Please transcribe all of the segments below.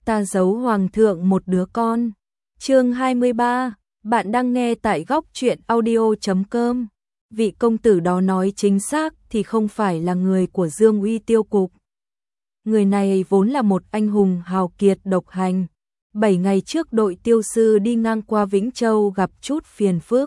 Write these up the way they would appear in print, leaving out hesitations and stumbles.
ta giấu hoàng thượng một đứa con. Chương 23, bạn đang nghe tại góc truyện audio.com. Vị công tử đó nói chính xác thì không phải là người của Dương Uy tiêu cục. Người này vốn là một anh hùng hào kiệt độc hành. 7 ngày trước đội tiêu sư đi ngang qua Vĩnh Châu gặp chút phiền phức.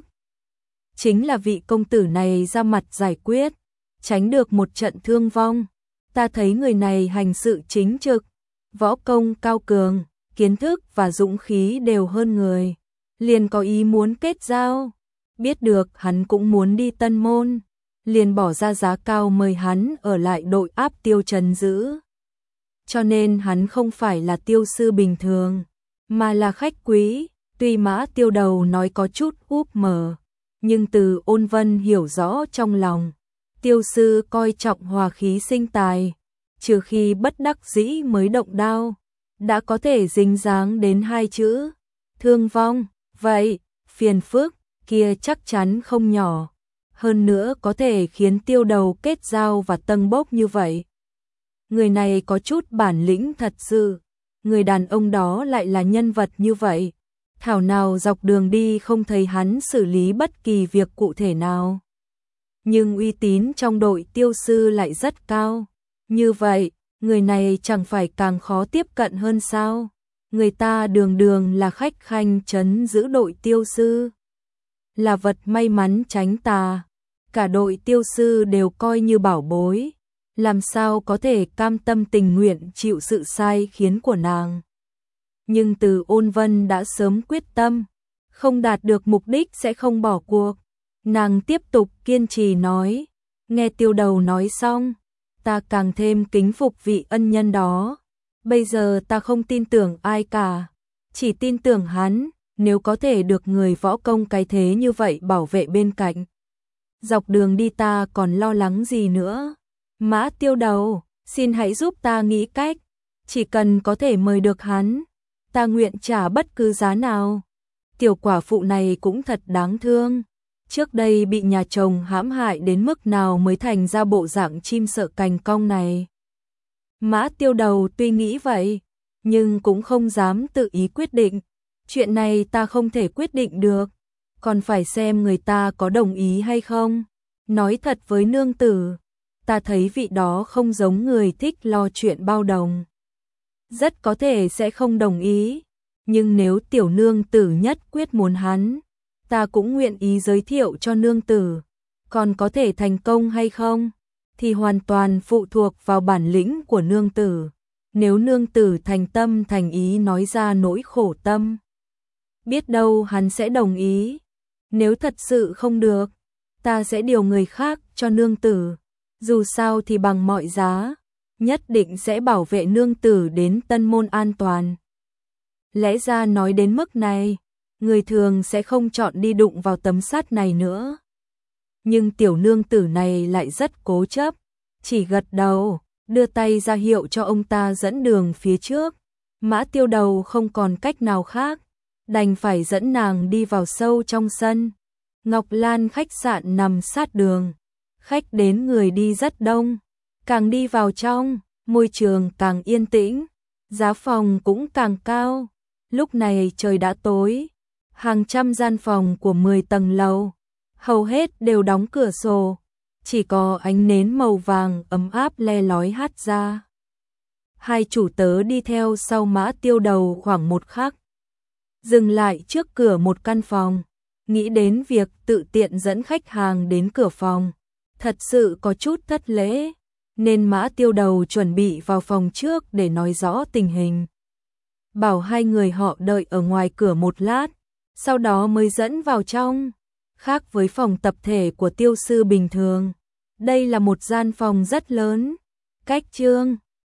Chính là vị công tử này ra mặt giải quyết, tránh được một trận thương vong. Ta thấy người này hành sự chính trực, võ công cao cường, kiến thức và dũng khí đều hơn người. Liền có ý muốn kết giao, biết được hắn cũng muốn đi Tân Môn, liền bỏ ra giá cao mời hắn ở lại đội áp tiêu trấn giữ. Cho nên hắn không phải là tiêu sư bình thường, mà là khách quý. Tuy Mã Tiêu Đầu nói có chút úp mở, nhưng Từ Ôn Vân hiểu rõ trong lòng. Tiêu sư coi trọng hòa khí sinh tài, trừ khi bất đắc dĩ mới động đao, đã có thể dính dáng đến hai chữ thương vong. Vậy, phiền phức kia chắc chắn không nhỏ, hơn nữa có thể khiến Tiêu Đầu kết giao và tâng bốc như vậy. Người này có chút bản lĩnh thật sự, người đàn ông đó lại là nhân vật như vậy. Thảo nào dọc đường đi không thấy hắn xử lý bất kỳ việc cụ thể nào. Nhưng uy tín trong đội tiêu sư lại rất cao. Như vậy, người này chẳng phải càng khó tiếp cận hơn sao? Người ta đường đường là khách khanh trấn giữ đội tiêu sư, là vật may mắn tránh tà. Cả đội tiêu sư đều coi như bảo bối, làm sao có thể cam tâm tình nguyện chịu sự sai khiến của nàng. Nhưng Từ Ôn Vân đã sớm quyết tâm, không đạt được mục đích sẽ không bỏ cuộc. Nàng tiếp tục kiên trì nói, nghe Tiêu Đầu nói xong, ta càng thêm kính phục vị ân nhân đó. Bây giờ ta không tin tưởng ai cả, chỉ tin tưởng hắn, nếu có thể được người võ công cái thế như vậy bảo vệ bên cạnh. Dọc đường đi ta còn lo lắng gì nữa. Mã Tiêu Đầu, xin hãy giúp ta nghĩ cách, chỉ cần có thể mời được hắn, ta nguyện trả bất cứ giá nào. Tiểu quả phụ này cũng thật đáng thương, trước đây bị nhà chồng hãm hại đến mức nào mới thành ra bộ dạng chim sợ cành cong này. Mã Tiêu Đầu tuy nghĩ vậy, nhưng cũng không dám tự ý quyết định. Chuyện này ta không thể quyết định được, còn phải xem người ta có đồng ý hay không. Nói thật với nương tử, ta thấy vị đó không giống người thích lo chuyện bao đồng. Rất có thể sẽ không đồng ý, nhưng nếu tiểu nương tử nhất quyết muốn hắn, ta cũng nguyện ý giới thiệu cho nương tử. Còn có thể thành công hay không, thì hoàn toàn phụ thuộc vào bản lĩnh của nương tử. Nếu nương tử thành tâm thành ý nói ra nỗi khổ tâm, biết đâu hắn sẽ đồng ý. Nếu thật sự không được, ta sẽ điều người khác cho nương tử. Dù sao thì bằng mọi giá, nhất định sẽ bảo vệ nương tử đến Tân Môn an toàn. Lẽ ra nói đến mức này, người thường sẽ không chọn đi đụng vào tấm sắt này nữa. Nhưng tiểu nương tử này lại rất cố chấp, chỉ gật đầu, đưa tay ra hiệu cho ông ta dẫn đường phía trước. Mã Tiêu Đầu không còn cách nào khác, đành phải dẫn nàng đi vào sâu trong sân. Ngọc Lan khách sạn nằm sát đường, khách đến người đi rất đông. Càng đi vào trong, môi trường càng yên tĩnh, giá phòng cũng càng cao. Lúc này trời đã tối, hàng trăm gian phòng của 10 tầng lầu, hầu hết đều đóng cửa sổ, chỉ có ánh nến màu vàng ấm áp le lói hắt ra. Hai chủ tớ đi theo sau Mã Tiêu Đầu khoảng một khắc, dừng lại trước cửa một căn phòng, nghĩ đến việc tự tiện dẫn khách hàng đến cửa phòng, thật sự có chút thất lễ, nên Mã Tiêu Đầu chuẩn bị vào phòng trước để nói rõ tình hình. Bảo hai người họ đợi ở ngoài cửa một lát, sau đó mới dẫn vào trong. Khác với phòng tập thể của tiêu sư bình thường, đây là một gian phòng rất lớn, cách trương